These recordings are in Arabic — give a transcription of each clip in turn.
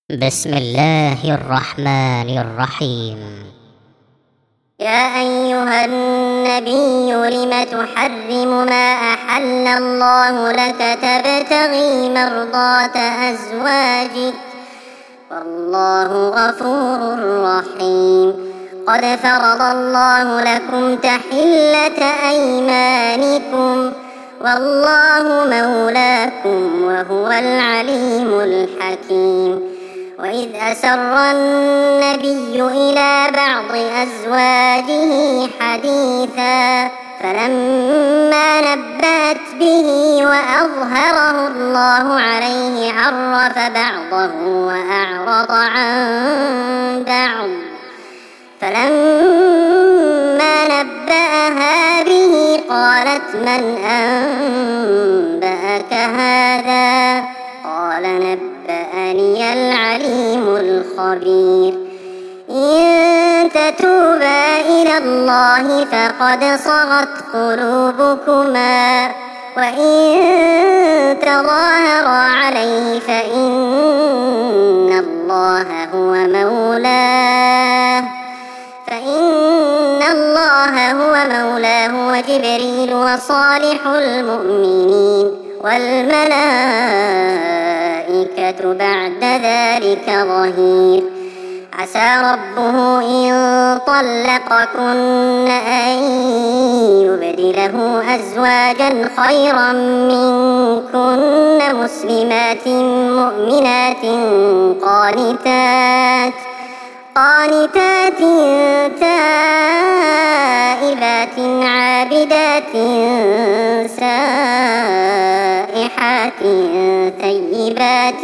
بسم الله الرحمن الرحيم. يا أيها النبي لم تحرم ما أحل الله لك تبتغي مرضات أزواجك والله غفور رحيم. قد فرض الله لكم تحلة أيمانكم والله مولاكم وهو العليم الحكيم. وإذ أسر النبي إلى بعض أزواجه حديثا فلما نبأت به وأظهره الله عليه عرف بعضه وأعرض عن بعض. فلما نبأها به قالت من أنبأك هذا؟ قال نبأني العليم الخبير. إن تتوبا إلى الله فقد صغت قلوبكما وإن تظاهرا عليه فإن الله هو مولاه وجبريل وصالح المؤمنين والملائكة بعد ذلك ظهير. عسى ربه إن طلقكن أن يبدله أزواجا خيرا منكن مسلمات مؤمنات قانتات تائبات عابدات سائحات ثيبات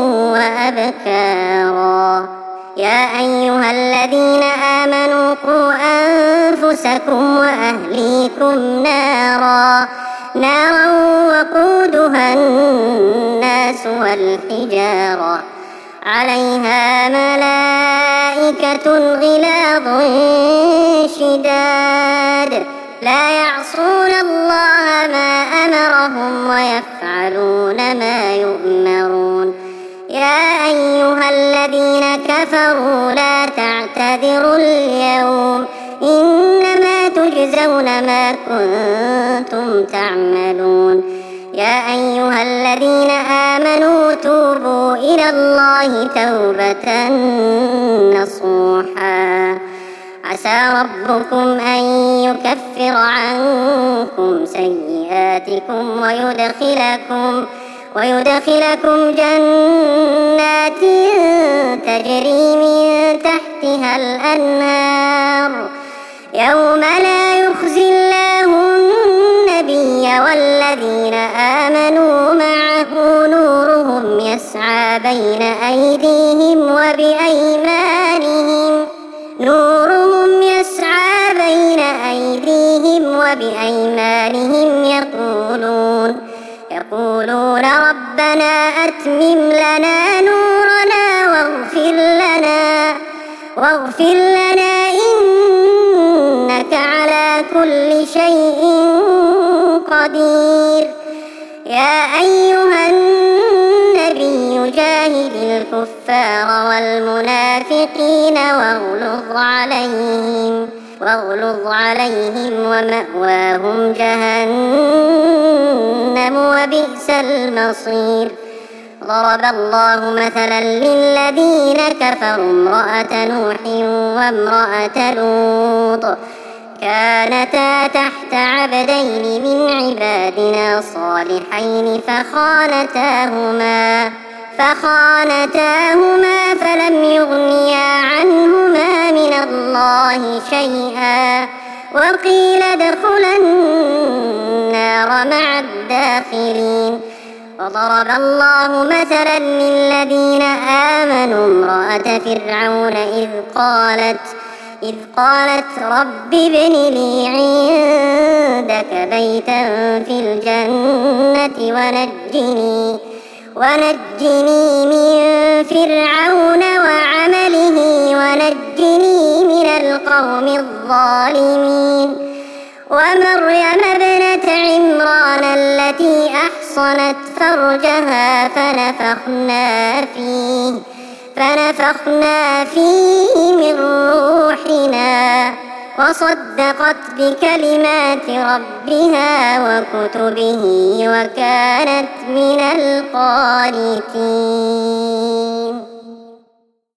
وأبكارا. يا أيها الذين آمنوا قوا أنفسكم وأهليكم نارا وقودها الناس والحجارة عليها ملائكة غلاظ شداد لا يعصون الله ما أمرهم ويفعلون ما يؤمرون. يا أيها الذين كفروا لا تعتذروا اليوم إنما تجزون ما كنتم تعملون. يا أيها الذين آمنوا توبوا إلى الله توبة نصوحا عسى ربكم أن يكفر عنكم سيئاتكم ويدخلكم جنات تجري من تحتها الأنهار يوم لا يخزي الله النبي والذين آمنوا معه نورهم يسعى بين أيديهم وبأيمانهم يقولون ربنا أتمم لنا نورنا واغفر لنا إنك على كل شيء قدير. يا أيها النبي جاهد الكفار والمنافقين واغلظ عليهم ومأواهم جهنم وبئس المصير. ضرب الله مثلا للذين كفروا امرأة نوح وامرأة لوط كانتا تحت عبدين من عبادنا صالحين فخانتاهما فلم يغنيا عنهما من الله شيئا وقيل ادخلا النار مع الداخلين. وضرب الله مثلا للذين آمنوا امرأة فرعون إذ قالت رب ابن لي عندك بيتا في الجنة ونجني من فرعون وعمله ونجني من القوم الظالمين. ومريم ابنة عمران التي أحصنت فرجها فنفخنا فيه من روحنا وصدقت بكلمات ربها وكتبه وكانت من القانتين.